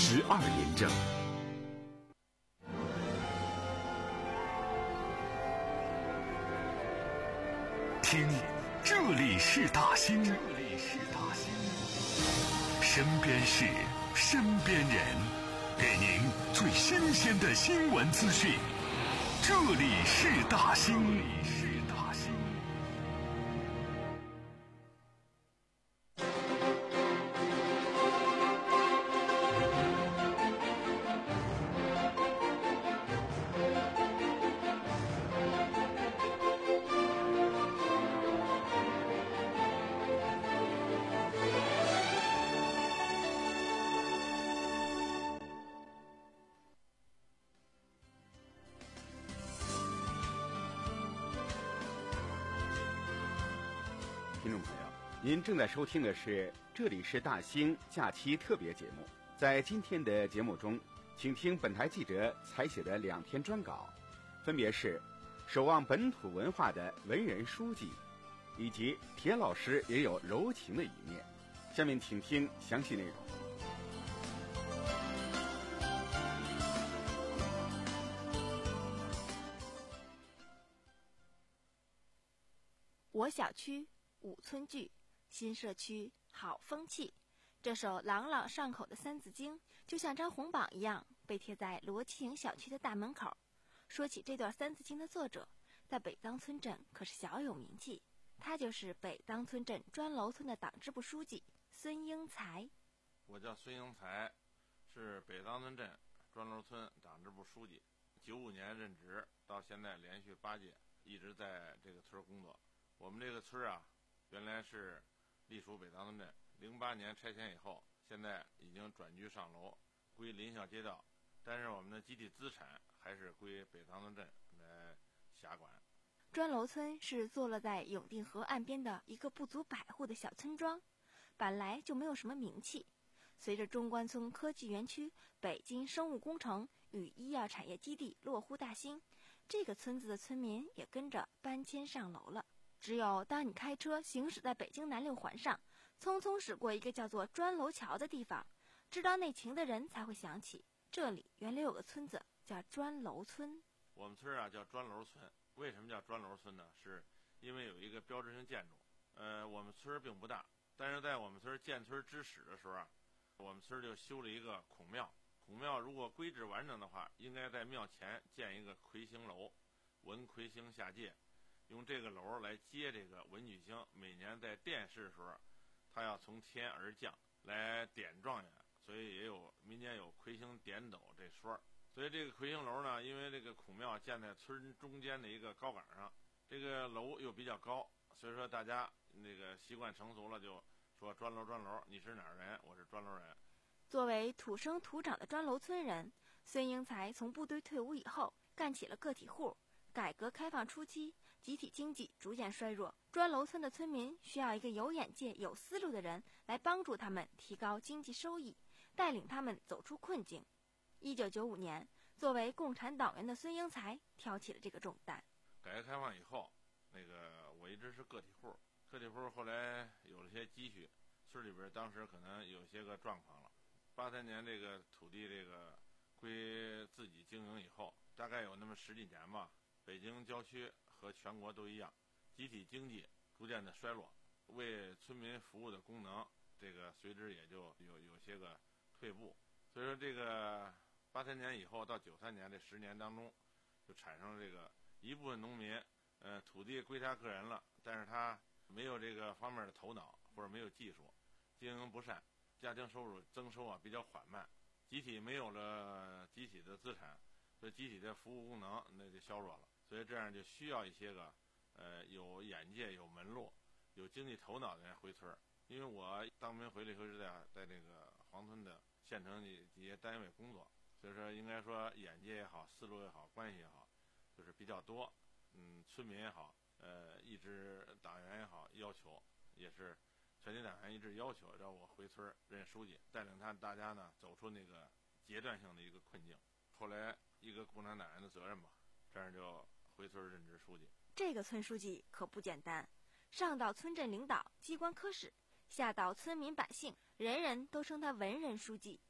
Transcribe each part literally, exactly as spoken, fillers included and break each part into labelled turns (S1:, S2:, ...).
S1: 十二年整。听，这里是大兴，这里是大兴，身边事，身边人，给您最新鲜的新闻资讯。这里是大兴，这里是大兴。
S2: 听众朋友，您正在收听的是这里是大兴假期特别节目。在今天的节目中，请听本台记者采写的两篇专稿，分别是守望本土文化的文人书记，以及田老师也有柔情的一面。下面请听详细内容。
S3: 我小区五村剧，新社区好风气。这首朗朗上口的三字经就像张红榜一样被贴在罗七营小区的大门口。说起这段三字经的作者，在北当村镇可是小有名气，他就是北当村镇砖楼村的党支部书记孙英才。
S4: 我叫孙英才，是北当村镇砖楼村党支部书记，九五年任职，到现在连续八届，一直在这个村工作。我们这个村啊，原来是隶属北当村镇，零八年拆迁以后，现在已经转居上楼，归临校街道，但是我们的集体资产还是归北当村镇来辖管。
S3: 砖楼村是坐落在永定河岸边的一个不足百户的小村庄，本来就没有什么名气。随着中关村科技园区、北京生物工程与医药产业基地落户大兴，这个村子的村民也跟着搬迁上楼了。只有当你开车行驶在北京南六环上，匆匆驶过一个叫做砖楼桥的地方，知道内情的人才会想起，这里原来有个村子叫砖楼村。
S4: 我们村啊叫砖楼村，为什么叫砖楼村呢？是因为有一个标志性建筑。呃，我们村并不大，但是在我们村建村之始的时候啊，我们村就修了一个孔庙。孔庙如果规制完整的话，应该在庙前建一个魁星楼，文魁星下界。用这个楼来接这个文曲星，每年在殿试的时候，他要从天而降来点状元，所以也有民间有魁星点斗这说。所以这个魁星楼呢，因为这个孔庙建在村中间的一个高岗上，这个楼又比较高，所以说大家那个习惯成熟了，就说砖楼砖楼，你是哪儿人？我是砖楼人。
S3: 作为土生土长的砖楼村人，孙英才从部队退伍以后，干起了个体户。改革开放初期，集体经济逐渐衰弱，砖楼村的村民需要一个有眼界、有思路的人来帮助他们提高经济收益，带领他们走出困境。一九九五年，作为共产党员的孙英才挑起了这个重担。
S4: 改革开放以后，那个我一直是个体户，个体户后来有了些积蓄，村里边当时可能有些个状况了。八三年这个土地这个归自己经营以后，大概有那么十几年吧。北京郊区和全国都一样，集体经济逐渐的衰落，为村民服务的功能，这个随之也就有有些个退步。所以说，这个八三年以后到九三年这十年当中，就产生了这个一部分农民，呃，土地归他个人了，但是他没有这个方面的头脑或者没有技术，经营不善，家庭收入增收啊比较缓慢，集体没有了集体的资产，所以集体的服务功能那就削弱了。所以这样就需要一些个，呃，有眼界、有门路、有经济头脑的人回村。因为我当兵回来以后是在在这个黄村的县城的这些单位工作，所以说应该说眼界也好、思路也好、关系也好，就是比较多。嗯，村民也好，呃，一支党员也好，要求也是全体党员一致要求让我回村任书记，带领他大家呢走出那个阶段性的一个困境。后来一个共产党员的责任吧，这样就回村任职书记。
S3: 这个村书记可不简单，上到村镇领导、机关科室，下到村民百姓，人人都称他文人书记。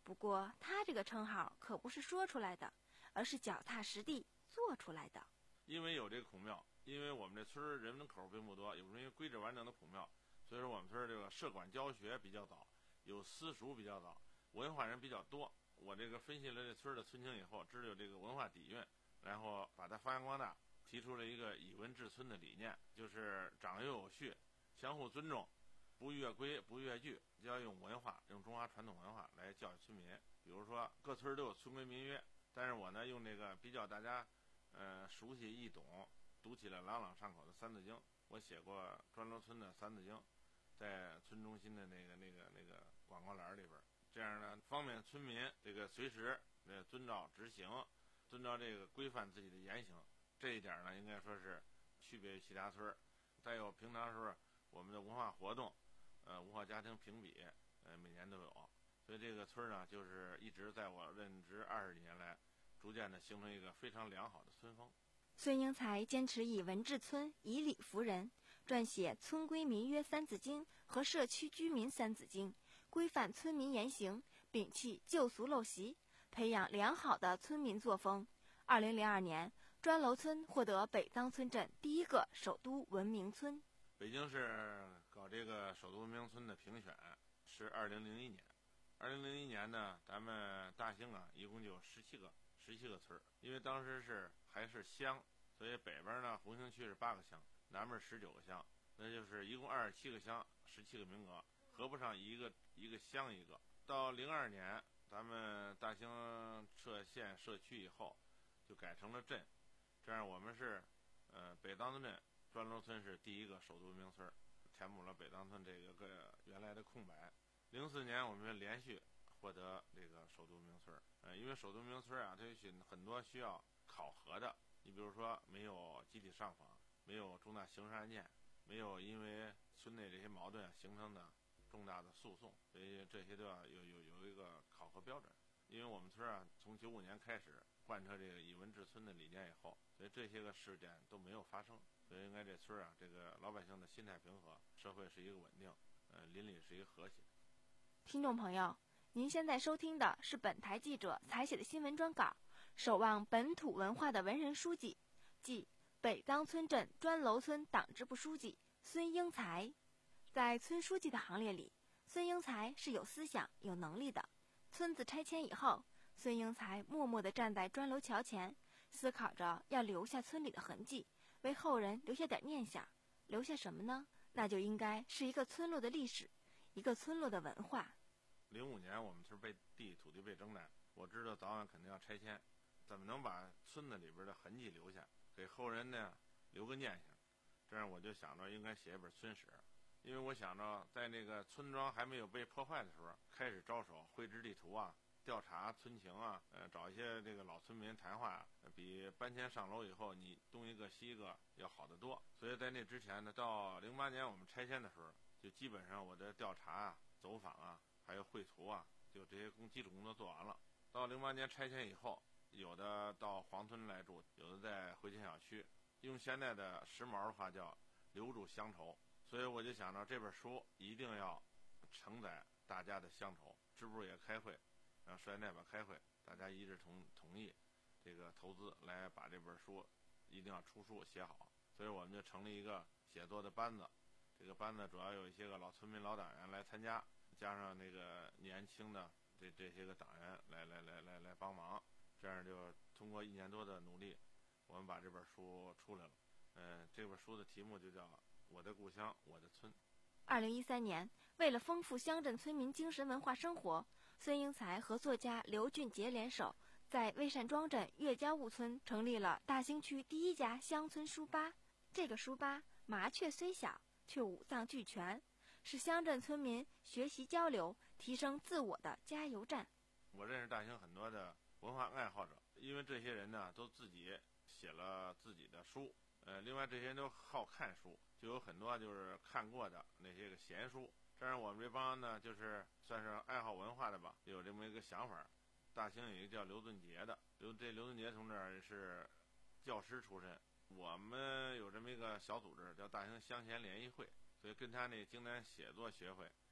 S3: 不过他这个称号可不是说出来的，而是脚踏实地做出来的。
S4: 因为有这个孔庙，因为我们这村人口并不多，有因为规制完整的孔庙，所以说我们村这个社管教学比较早，有私塾比较早，文化人比较多。我这个分析了这村的村情以后，知道有这个文化底蕴，然后把它发扬光大，提出了一个以文治村的理念，就是长幼有序，相互尊重，不越规不越矩，就要用文化，用中华传统文化来教育村民。比如说各村都有村规民约，但是我呢用这个比较大家呃熟悉易懂，读起来朗朗上口的三字经。我写过砖楼村的三字经，在村中心的那个那个那个广告栏里边，这样呢方便村民这个随时呃遵照执行，遵照这个规范自己的言行。这一点呢应该说是区别于其他村。再有平常时候我们的文化活动，呃文化家庭评比，呃每年都有，所以这个村呢就是一直在我任职二十几年来，逐渐的形成一个非常良好的村风。
S3: 孙英才坚持以文治村，以理服人，撰写村规民约三字经和社区居民三字经，规范村民言行，摒弃旧俗陋习，培养良好的村民作风。二零零二年，砖楼村获得北当村镇第一个首都文明村。
S4: 北京市搞这个首都文明村的评选是二零零一年，二零零一年呢，咱们大兴啊，一共就有十七个十七个村，因为当时是还是乡，所以北边呢红星区是八个乡，南边十九个乡，那就是一共二十七个乡，十七个名额，合不上一个一个乡一个。到零二年，咱们大兴设县社区以后，就改成了镇，这样我们是，呃，北当村镇砖楼村是第一个首都文明村，填补了北当村这个个原来的空白。零四年我们连续获得这个首都文明村，呃，因为首都文明村啊，它有很多需要考核的，你比如说没有集体上访，没有重大刑事案件，没有因为村内这些矛盾形成的重大的诉讼，所以这些都要有有有一个考核标准。因为我们村啊，从九五年开始贯彻这个以文治村的理念以后，所以这些个事件都没有发生，所以应该这村啊，这个老百姓的心态平和，社会是一个稳定，呃，邻里是一个和谐。
S3: 听众朋友，您现在收听的是本台记者采写的新闻专稿，守望本土文化的文人书记，即北当村镇砖楼村党支部书记孙英才。在村书记的行列里，孙英才是有思想、有能力的。村子拆迁以后，孙英才默默地站在砖楼桥前，思考着要留下村里的痕迹，为后人留下点念想。留下什么呢？那就应该是一个村落的历史，一个村落的文化。
S4: 零五年我们村被地土地被征南，我知道早晚肯定要拆迁，怎么能把村子里边的痕迹留下，给后人呢留个念想？这样我就想着应该写一本村史。因为我想着在那个村庄还没有被破坏的时候，开始着手绘制地图啊，调查村情啊，呃，找一些这个老村民谈话，呃、比搬迁上楼以后你东一个西一个要好得多。所以在那之前呢，到零八年我们拆迁的时候，就基本上我的调查啊、走访啊，还有绘图啊，就这些工基础工作做完了。到零八年拆迁以后，有的到黄村来住，有的在回迁小区，用现在的时髦的话叫留住乡愁。所以我就想着这本书一定要承载大家的乡愁，支部也开会，让社员代表开会，大家一致同同意这个投资来把这本书一定要出书写好。所以我们就成立一个写作的班子，这个班子主要有一些个老村民、老党员来参加，加上那个年轻的这这些个党员来来来来来帮忙，这样就通过一年多的努力，我们把这本书出来了。嗯、呃，这本书的题目就叫我的故乡，我的村。
S3: 二零一三年，为了丰富乡镇村民精神文化生活，孙英才和作家刘俊杰联手，在魏善庄镇岳家坞村成立了大兴区第一家乡村书吧。这个书吧麻雀虽小，却五脏俱全，是乡镇村民学习交流、提升自我的加油站。
S4: 我认识大兴很多的文化爱好者，因为这些人呢都自己写了自己的书，呃，另外这些人都好看书，就有很多就是看过的那些个闲书。这样我们这帮呢，就是算是爱好文化的吧，有这么一个想法。大兴有一个叫刘俊杰的，刘这刘俊杰同志是教师出身，我们有这么一个小组织叫大兴乡贤联谊会，所以跟他那经典写作学会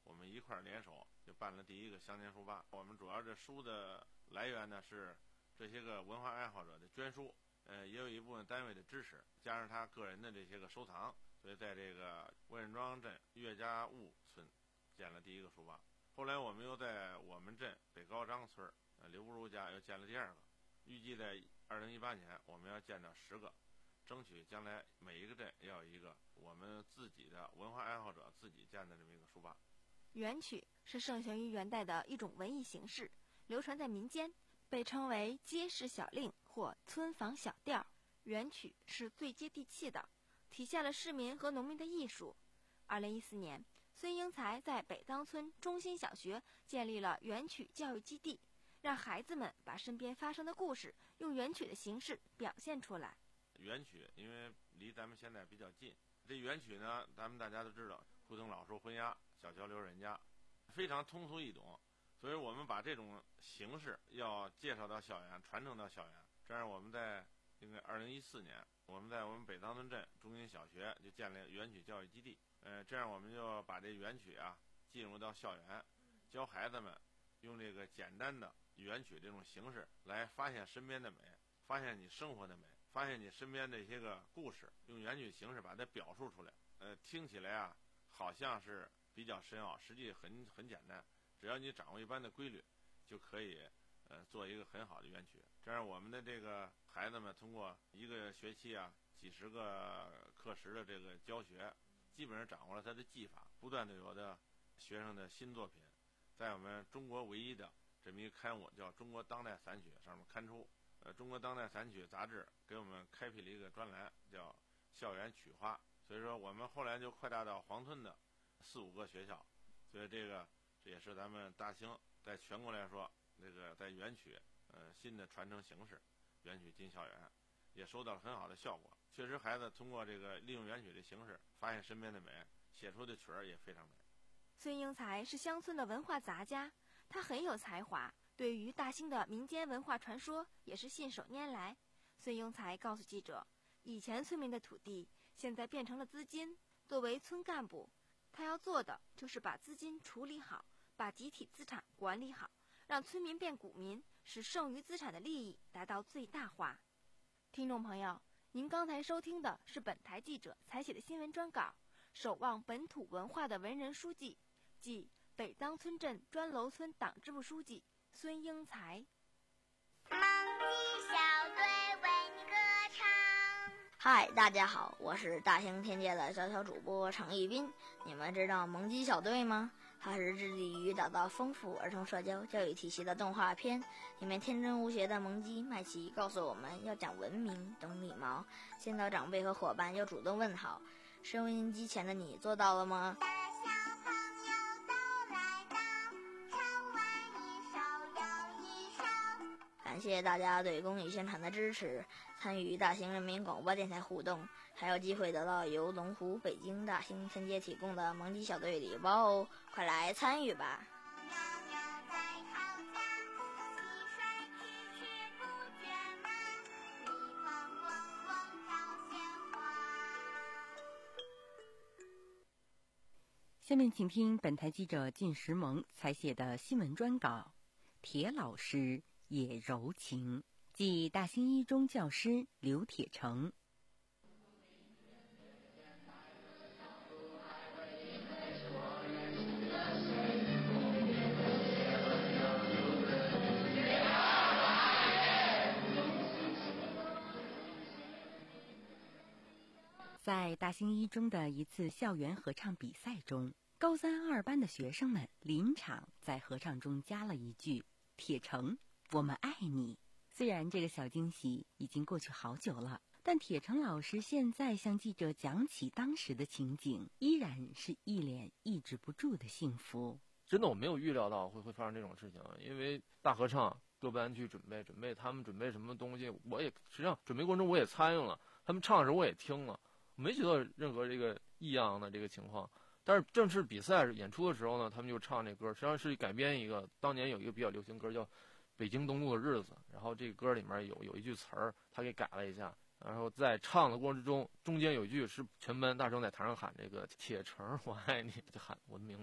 S4: 我们一块儿联手就办了第一个乡间书吧。我们主要这书的来源呢是这些个文化爱好者的捐书，呃，也有一部分单位的支持，加上他个人的这些个收藏，所以在这个温任庄镇岳家坞村建了第一个书吧。后来我们又在我们镇北高张村呃刘不如家又建了第二个，预计在二零一八年我们要建到十个，争取将来每一个镇要有一个我们自己的文化爱好者自己建的这么一个书吧。
S3: 元曲是盛行于元代的一种文艺形式，流传在民间，被称为街市小令或村坊小调。元曲是最接地气的，体现了市民和农民的艺术。二零一四年，孙英才在北当村中心小学建立了元曲教育基地，让孩子们把身边发生的故事用元曲的形式表现出来。
S4: 元曲因为离咱们现在比较近，这元曲呢，咱们大家都知道，胡同老树昏鸦，小桥流人家，非常通俗易懂，所以我们把这种形式要介绍到校园，传承到校园。这样我们在应该二零一四年，我们在我们北当村镇中心小学就建立元曲教育基地。呃，这样我们就把这元曲啊进入到校园，教孩子们用这个简单的元曲这种形式来发现身边的美，发现你生活的美，发现你身边的一些个故事，用元曲形式把它表述出来。呃，听起来啊好像是比较深奥，实际很很简单，只要你掌握一般的规律，就可以呃做一个很好的元曲。这样我们的这个孩子们通过一个学期啊几十个课时的这个教学，基本上掌握了他的技法，不断的有的学生的新作品，在我们中国唯一的这么一个刊物叫《中国当代散曲》上面刊出。呃，中国当代散曲杂志给我们开辟了一个专栏，叫校园曲花。所以说我们后来就扩大到黄村的四五个学校，所以这个这也是咱们大兴在全国来说，这个在元曲呃新的传承形式，元曲进校园也收到了很好的效果。确实孩子通过这个利用元曲的形式发现身边的美，写出的曲儿也非常美。
S3: 孙英才是乡村的文化杂家，他很有才华，对于大兴的民间文化传说也是信手拈来。孙英才告诉记者，以前村民的土地现在变成了资金，作为村干部，他要做的就是把资金处理好，把集体资产管理好，让村民变股民，使剩余资产的利益达到最大化。听众朋友，您刚才收听的是本台记者采写的新闻专稿，守望本土文化的文人书记，即北当村镇砖楼村党支部书记孙英才。
S5: 蒙鸡小队为你歌唱。
S6: 嗨，大家好，我是大兴天界的小小主播程一斌。你们知道萌鸡小队吗？它是致力于打造丰富儿童社交教育体系的动画片，里面天真无邪的萌鸡麦琪告诉我们要讲文明、懂礼貌，见到长辈和伙伴要主动问好。收音机前的你做到了吗？感谢大家对公益宣传的支持，参与大兴人民广播电台互动，还有机会得到由龙湖北京大兴天街提供的萌鸡小队礼包哦，快来参与吧！
S7: 下面请听本台记者靳时萌采写的新闻专稿，铁老师也柔情，即大兴一中教师刘铁成。在大兴一中的一次校园合唱比赛中，高三二班的学生们临场在合唱中加了一句铁成，我们爱你。虽然这个小惊喜已经过去好久了，但铁成老师现在向记者讲起当时的情景，依然是一脸抑制不住的幸福。
S8: 真的我没有预料到会会发生这种事情，因为大合唱各班去准备准备他们准备什么东西，我也实际上准备过程中我也参与了，他们唱的时候我也听了，没觉得任何这个异样的这个情况。但是正式比赛演出的时候呢，他们就唱这歌，实际上是改编一个当年有一个比较流行歌叫《北京东路的日子》，然后这个歌里面有有一句词儿他给改了一下，然后在唱的过程之中，中间有一句是全班大声在台上喊这个铁成我爱你，就喊我的名字嘛，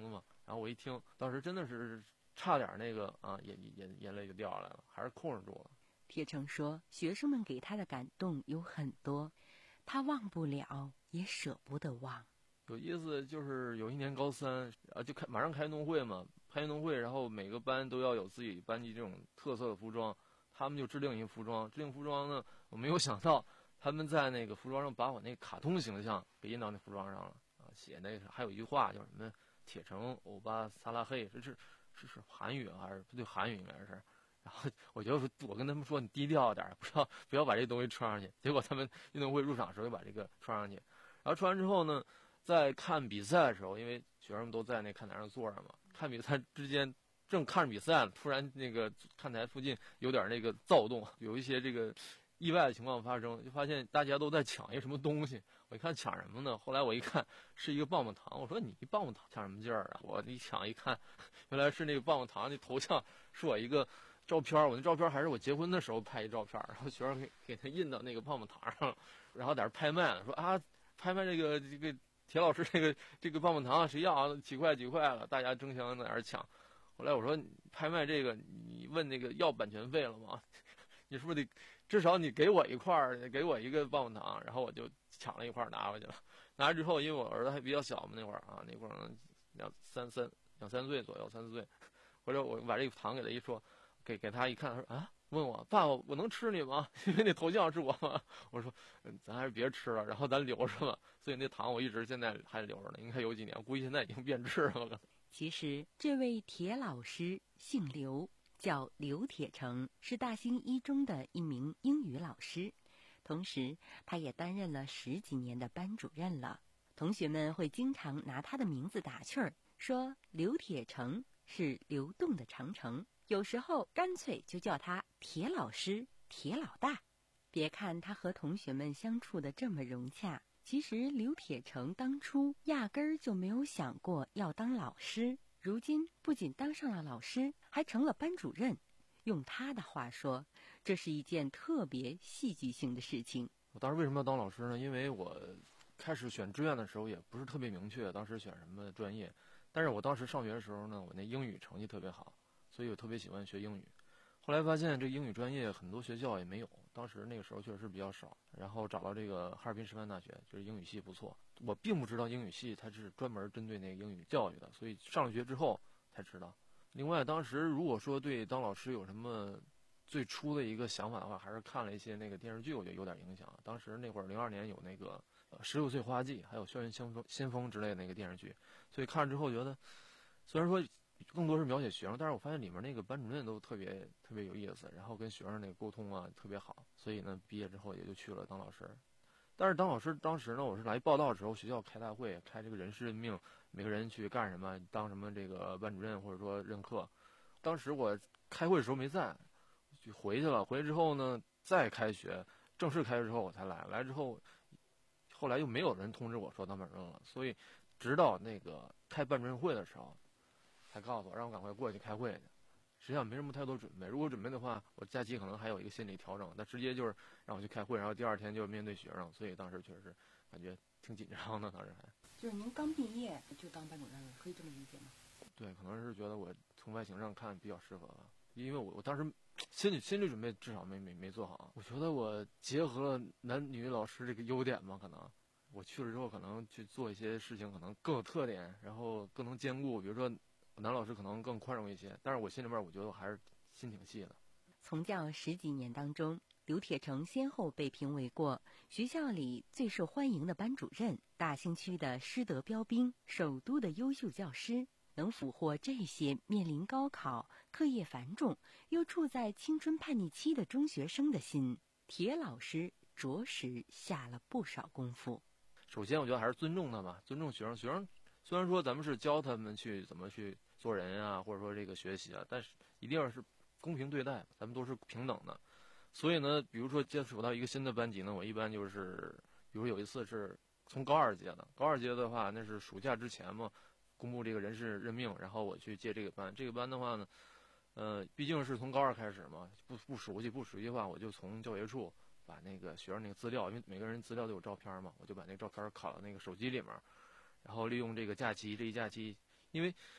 S8: 然后我一听，当时真的是差点那个啊，眼眼眼泪就掉下来了，还是控制住了。
S7: 铁成说，学生们给他的感动有很多，他忘不了，也舍不得忘。
S8: 有意思就是有一年高三啊，就开马上开运动会嘛，开运动会，然后每个班都要有自己班级这种特色的服装，他们就制定一个服装，制定服装呢，我没有想到他们在那个服装上把我那个卡通形象给印到那服装上了啊，写那个还有一句话叫什么“铁城欧巴萨拉黑”，这是是是韩语还是对韩语应该是。然后我就说，我跟他们说你低调点，不要不要把这东西穿上去。结果他们运动会入场的时候就把这个穿上去，然后穿完之后呢，在看比赛的时候，因为学生们都在那看台上坐着嘛，看比赛之间正看着比赛，突然那个看台附近有点那个躁动，有一些这个意外的情况发生，就发现大家都在抢一个什么东西。我一看抢什么呢？后来我一看是一个棒棒糖，我说你棒棒糖抢什么劲儿啊？我一抢一看，原来是那个棒棒糖那头像是我一个照片，我那照片还是我结婚的时候拍一照片，然后学生给给他印到那个棒棒糖上，然后在这拍卖了，说啊，拍卖这个这个铁老师这个这个棒棒糖谁要啊？几块几块了，大家争相在那儿抢。后来我说拍卖这个，你问那个要版权费了吗？你是不是得至少你给我一块，给我一个棒棒糖？然后我就抢了一块拿回去了。拿回之后，因为我儿子还比较小嘛，那会儿啊，那会儿两三三两三岁左右，三四岁。或者我把这个糖给他一说。给给他一看，他说啊，问我爸爸，我能吃你吗？因为那头像是我嘛。我说，嗯，咱还是别吃了，然后咱留着吧。所以那糖我一直现在还留着呢，应该有几年，估计现在已经变质了。
S7: 其实这位铁老师姓刘，叫刘铁成，是大兴一中的一名英语老师，同时他也担任了十几年的班主任了。同学们会经常拿他的名字打趣儿，说刘铁成是流动的长城。有时候干脆就叫他铁老师、铁老大。别看他和同学们相处的这么融洽，其实刘铁成当初压根儿就没有想过要当老师。如今不仅当上了老师，还成了班主任。用他的话说，这是一件特别戏剧性的事情。
S8: 我当时为什么要当老师呢？因为我开始选志愿的时候也不是特别明确，当时选什么专业。但是我当时上学的时候呢，我那英语成绩特别好。所以我特别喜欢学英语，后来发现这英语专业很多学校也没有，当时那个时候确实比较少。然后找到这个哈尔滨师范大学，就是英语系不错。我并不知道英语系它是专门针对那个英语教育的，所以上了学之后才知道。另外，当时如果说对当老师有什么最初的一个想法的话，还是看了一些那个电视剧，我觉得有点影响。当时那会儿零二年有那个呃十六岁花季，还有校园先锋先锋之类的那个电视剧，所以看了之后觉得，虽然说更多是描写学生，但是我发现里面那个班主任都特别特别有意思，然后跟学生那个沟通啊特别好，所以呢毕业之后也就去了当老师。但是当老师当时呢，我是来报道的时候，学校开大会，开这个人事任命，每个人去干什么，当什么这个班主任或者说任课。当时我开会的时候没在，就回去了。回去之后呢，再开学，正式开学之后我才来。来之后，后来又没有人通知我说当班主任了，所以直到那个开班主任会的时候，才告诉我让我赶快过去开会去。实际上没什么太多准备，如果准备的话，我假期可能还有一个心理调整。但直接就是让我去开会，然后第二天就面对学生，所以当时确实感觉挺紧张的。当时还
S7: 就是您刚毕业就当班主任了，可以这么理解吗？
S8: 对，可能是觉得我从外形上看比较适合吧，因为我我当时心理心理准备至少没没没做好。我觉得我结合了男女老师这个优点嘛，可能我去了之后可能去做一些事情可能更有特点，然后更能兼顾，比如说男老师可能更宽容一些，但是我心里面我觉得我还是心挺细的。
S7: 从教十几年当中，刘铁成先后被评为过学校里最受欢迎的班主任、大兴区的师德标兵、首都的优秀教师。能俘获这些面临高考、课业繁重又处在青春叛逆期的中学生的心，铁老师着实下了不少功夫。
S8: 首先我觉得还是尊重他吧，尊重学生。学生虽然说咱们是教他们去怎么去做人啊，或者说这个学习啊，但是一定要是公平对待，咱们都是平等的。所以呢，比如说接触到一个新的班级呢，我一般就是，比如有一次是从高二届的，高二届的话那是暑假之前嘛，公布这个人事任命，然后我去接这个班。这个班的话呢，呃，毕竟是从高二开始嘛，不不熟悉不熟悉的话，我就从教学处把那个学生那个资料，因为每个人资料都有照片嘛，我就把那个照片拷到那个手机里面，然后利用这个假期这一假期，因为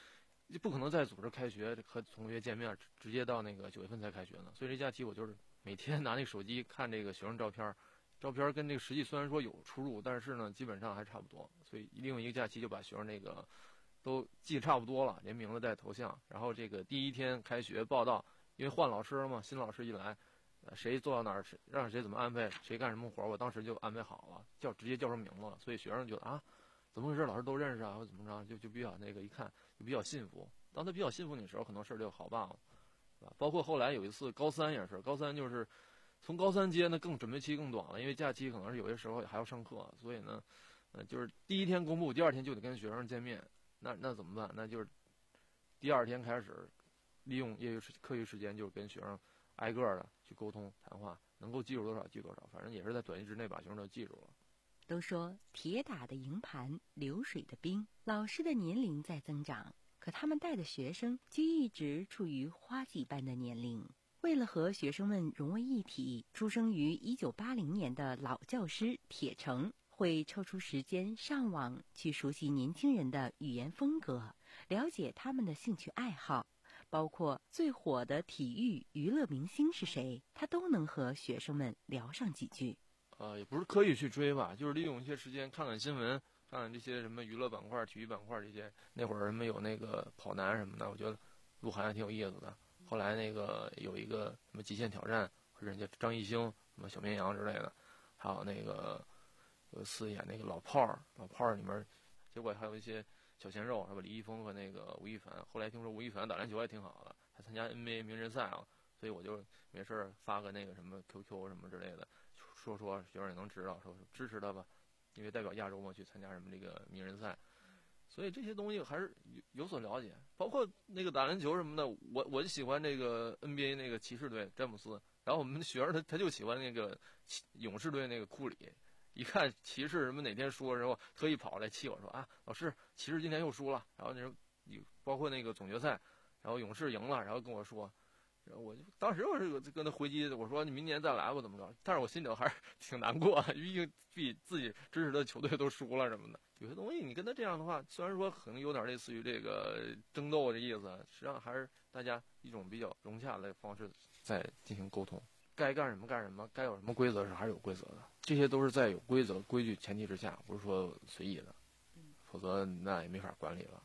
S8: 不可能再组织开学和同学见面，直接到那个九月份才开学呢。所以这假期我就是每天拿那个手机看这个学生照片，照片跟这个实际虽然说有出入，但是呢基本上还差不多。所以利用一个假期就把学生那个都记差不多了，连名字带头像。然后这个第一天开学报到，因为换老师了嘛，新老师一来，呃，谁坐到哪儿，谁让谁怎么安排，谁干什么活，我当时就安排好了，叫直接叫出名字了。所以学生觉得啊，怎么回事？老师都认识啊，或怎么着，就就比较那个一看就比较信服。当他比较信服你的时候，很多事儿就好办了，是吧？包括后来有一次高三也是，高三就是从高三接那更准备期更短了，因为假期可能是有些时候还要上课，所以呢，呃，就是第一天公布，第二天就得跟学生见面，那那怎么办？那就是第二天开始利用业余课余时间，就是跟学生挨个的去沟通谈话，能够记住多少记多少，反正也是在短期之内把学生都记住了。
S7: 都说铁打的营盘流水的兵，老师的年龄在增长，可他们带的学生却一直处于花季般的年龄。为了和学生们融为一体，出生于一九八零年的老教师铁成会抽出时间上网去熟悉年轻人的语言风格，了解他们的兴趣爱好，包括最火的体育娱乐明星是谁，他都能和学生们聊上几句。
S8: 呃，也不是刻意去追吧，就是利用一些时间看看新闻，看看这些什么娱乐板块、体育板块这些。那会儿人们有那个跑男什么的，我觉得鹿晗还挺有意思的。后来那个有一个什么极限挑战，或者人家张艺兴什么小绵羊之类的，还有那个有一次演那个老炮儿，老炮儿里面，结果还有一些小鲜肉，是吧？李易峰和那个吴亦凡。后来听说吴亦凡打篮球还挺好的，还参加 N B A 名人赛啊，所以我就没事发个那个什么 Q Q 什么之类的。说说学生也能知道，说支持他吧，因为代表亚洲嘛去参加什么这个名人赛，所以这些东西还是有有所了解。包括那个打篮球什么的，我我就喜欢这个 N B A 那个骑士队詹姆斯，然后我们的学生他他就喜欢那个勇士队那个库里，一看骑士什么哪天输的时候，特意跑来气我说啊，老师骑士今天又输了，然后那时候包括那个总决赛，然后勇士赢了，然后跟我说。然后我就当时我是跟他回击，我说你明年再来吧，怎么着？但是我心里头还是挺难过，毕竟比自己支持的球队都输了什么的。有些东西你跟他这样的话，虽然说可能有点类似于这个争斗的意思，实际上还是大家一种比较融洽的方式在进行沟通。该干什么干什么，该有什么规则是还是有规则的，这些都是在有规则规矩前提之下，不是说随意的，否则那也没法管理了。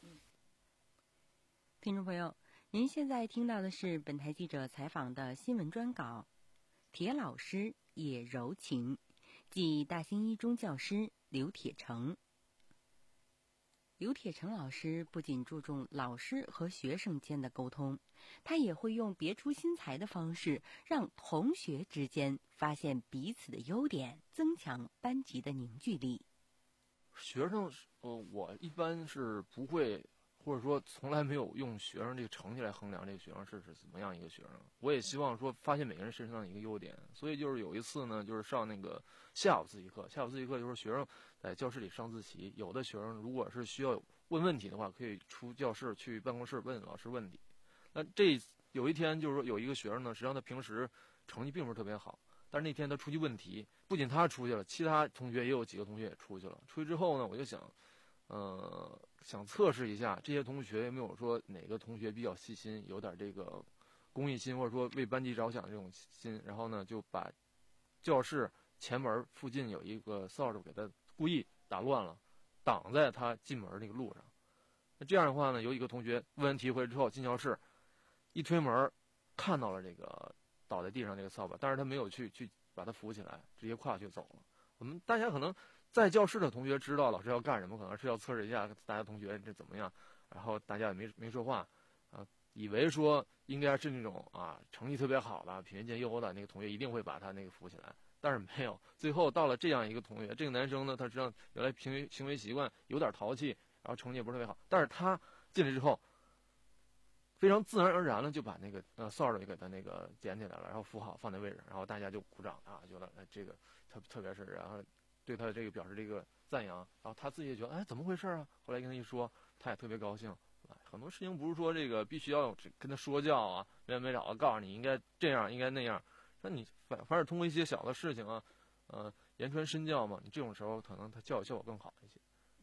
S7: 听众朋友，您现在听到的是本台记者采访的新闻专稿。铁老师也柔情，即大兴一中教师刘铁成。刘铁成老师不仅注重老师和学生间的沟通，他也会用别出心裁的方式，让同学之间发现彼此的优点，增强班级的凝聚力。
S8: 学生，呃，我一般是不会。或者说从来没有用学生这个成绩来衡量这个学生是是怎么样一个学生，我也希望说发现每个人身上的一个优点。所以就是有一次呢，就是上那个下午自习课，下午自习课就是学生在教室里上自习，有的学生如果是需要问问题的话，可以出教室去办公室问老师问题。那这有一天就是说有一个学生呢，实际上他平时成绩并不是特别好，但是那天他出去问题，不仅他出去了，其他同学也有几个同学也出去了。出去之后呢，我就想。呃，想测试一下这些同学有没有说哪个同学比较细心，有点这个公益心，或者说为班级着想这种心。然后呢，就把教室前门附近有一个扫帚给他故意打乱了，挡在他进门那个路上。那这样的话呢，有一个同学问完题回来之后进教室，一推门看到了这个倒在地上这个扫把，但是他没有去去把他扶起来，直接跨去走了。我们大家可能。在教室的同学知道老师要干什么，可能是要测试一下大家同学这怎么样，然后大家也没没说话，啊，以为说应该是那种啊成绩特别好的、品学兼优的那个同学一定会把他那个扶起来，但是没有。最后到了这样一个同学，这个男生呢，他实际上原来行为行为习惯有点淘气，然后成绩也不是特别好，但是他进来之后，非常自然而然的就把那个呃扫帚也给他那个捡起来了，然后扶好放在位置，然后大家就鼓掌啊，觉得哎这个特特别是然后。对他的这个表示这个赞扬，然后他自己也觉得哎怎么回事啊？后来跟他一说，他也特别高兴。很多事情不是说这个必须要跟他说教啊，没完没了的告诉你应该这样应该那样，那你反反而通过一些小的事情啊，呃言传身教嘛，你这种时候可能他教育效果更好一些啊。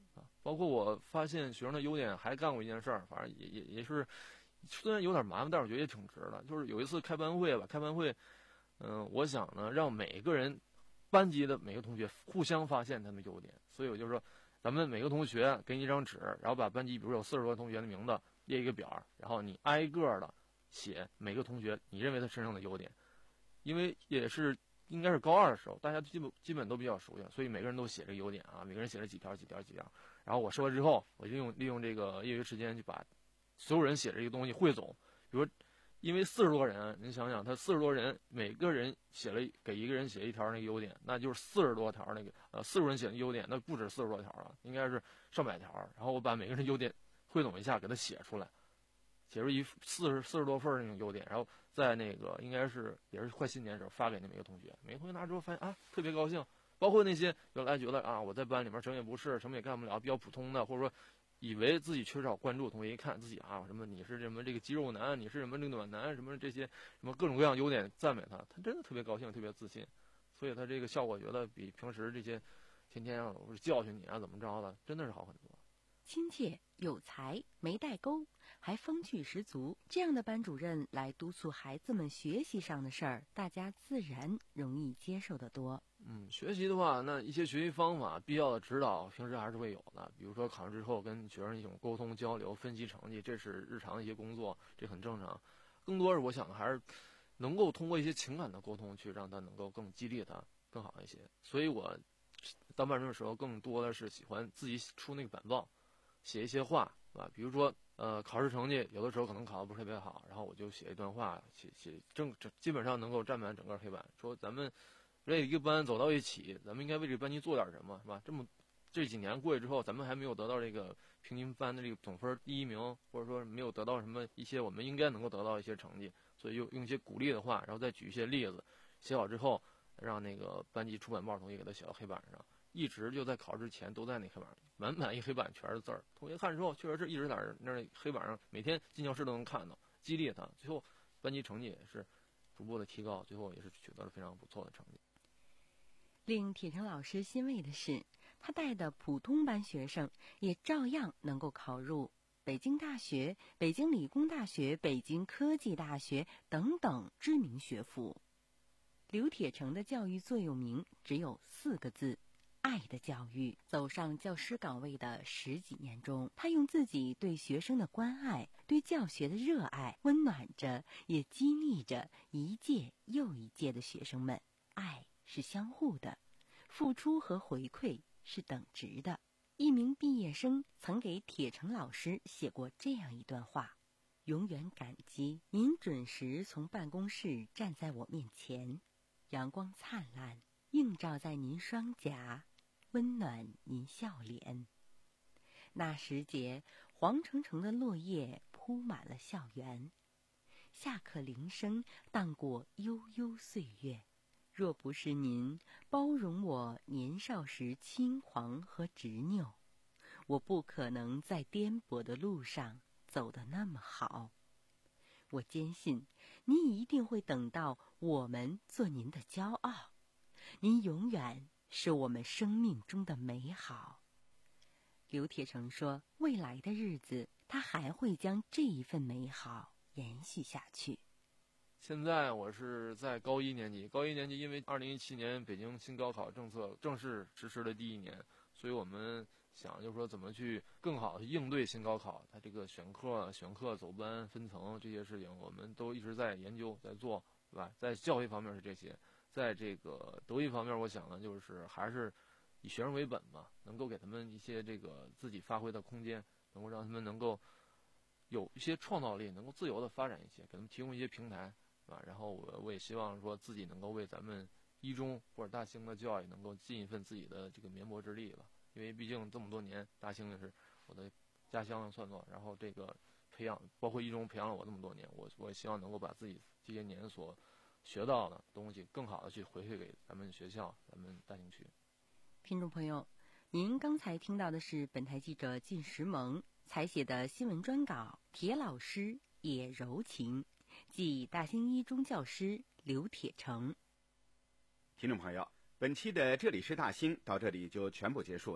S8: 包括我发现学生的优点，还干过一件事儿，反正也也也是，虽然有点麻烦，但是我觉得也挺值的。就是有一次开班会吧，开班会，嗯、呃，我想呢，让每个人，班级的每个同学互相发现他们优点，所以我就说，咱们每个同学给你一张纸，然后把班级，比如有四十多个同学的名字列一个表，然后你挨个的写每个同学你认为他身上的优点，因为也是。应该是高二的时候，大家基本基本都比较熟悉，所以每个人都写这个优点啊，每个人写了几条几条几条。然后我说了之后，我就用利用这个业余时间去把所有人写的这个东西汇总。比如，因为四十多人，您想想，他四十多人，每个人写了给一个人写一条那个优点，那就是四十多条那个呃四十人写的优点，那不止四十多条了，应该是上百条。然后我把每个人优点汇总一下，给他写出来。写出一四十四十多份那种优点，然后在那个应该是也是快新年的时候发给那每个同学，每个同学拿之后发现啊特别高兴，包括那些原来觉得啊我在班里面什么也不是，什么也干不了，比较普通的，或者说以为自己缺少关注，同学一看自己啊什么你是什么这个肌肉男，你是什么这个暖男，什么这些什么各种各样优点赞美他，他真的特别高兴，特别自信，所以他这个效果觉得比平时这些天天啊我教训你啊怎么着的，真的是好很多。
S7: 亲切有才没代沟，还风趣十足，这样的班主任来督促孩子们学习上的事儿，大家自然容易接受得多。
S8: 嗯，学习的话，那一些学习方法必要的指导平时还是会有的，比如说考试之后跟学生一种沟通交流分析成绩，这是日常的一些工作，这很正常。更多是我想还是能够通过一些情感的沟通去让他能够更激励他更好一些。所以我当班主任的时候更多的是喜欢自己出那个板报，写一些话，是吧？比如说，呃，考试成绩有的时候可能考得不是特别好，然后我就写一段话，写写正基本上能够占满整个黑板，说咱们这一个班走到一起，咱们应该为这个班级做点什么，是吧？这么这几年过去之后，咱们还没有得到这个平均班的这个总分第一名，或者说没有得到什么一些我们应该能够得到一些成绩，所以用用一些鼓励的话，然后再举一些例子，写好之后，让那个班级出版报同学给他写到黑板上。一直就在考试前都在那黑板，满满一黑板全是字儿。同学看之后，确实是一直在那黑板上，每天进教室都能看到，激励他。最后班级成绩也是逐步的提高，最后也是取得了非常不错的成绩。
S7: 令铁成老师欣慰的是，他带的普通班学生也照样能够考入北京大学、北京理工大学、北京科技大学等等知名学府。刘铁成的教育座右铭只有四个字：爱的教育。走上教师岗位的十几年中，他用自己对学生的关爱，对教学的热爱，温暖着也激励着一届又一届的学生们。爱是相互的，付出和回馈是等值的。一名毕业生曾给铁成老师写过这样一段话：永远感激您准时从办公室站在我面前，阳光灿烂映照在您双颊，温暖您笑脸。那时节，黄澄澄的落叶铺满了校园，下课铃声荡过悠悠岁月。若不是您包容我年少时轻狂和执拗，我不可能在颠簸的路上走得那么好。我坚信，您一定会等到我们做您的骄傲。您永远是我们生命中的美好。刘铁成说，未来的日子，他还会将这一份美好延续下去。
S8: 现在我是在高一年级，高一年级因为二零一七年北京新高考政策正式实施的第一年，所以我们想就是说怎么去更好的应对新高考，它这个选课、选课走班、分层这些事情，我们都一直在研究在做，对吧？在教育方面是这些，在这个德育方面，我想呢就是还是以学生为本吧，能够给他们一些这个自己发挥的空间，能够让他们能够有一些创造力，能够自由的发展一些，给他们提供一些平台。啊，然后我我也希望说自己能够为咱们一中或者大兴的教育能够尽一份自己的这个绵薄之力吧，因为毕竟这么多年，大兴也是我的家乡算作，然后这个培养，包括一中培养了我这么多年，我我也希望能够把自己这些年所学到的东西，更好的去回馈给咱们学校、咱们大兴区。
S7: 听众朋友，您刚才听到的是本台记者靳石萌采写的新闻专稿《铁老师也柔情》。即大兴一中教师刘铁成。
S2: 听众朋友，本期的这里是大兴到这里就全部结束了。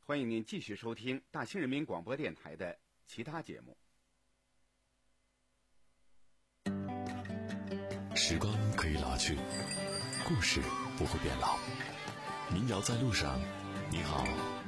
S2: 欢迎您继续收听大兴人民广播电台的其他节目。
S9: 时光可以老去，故事不会变老。民谣在路上，你好，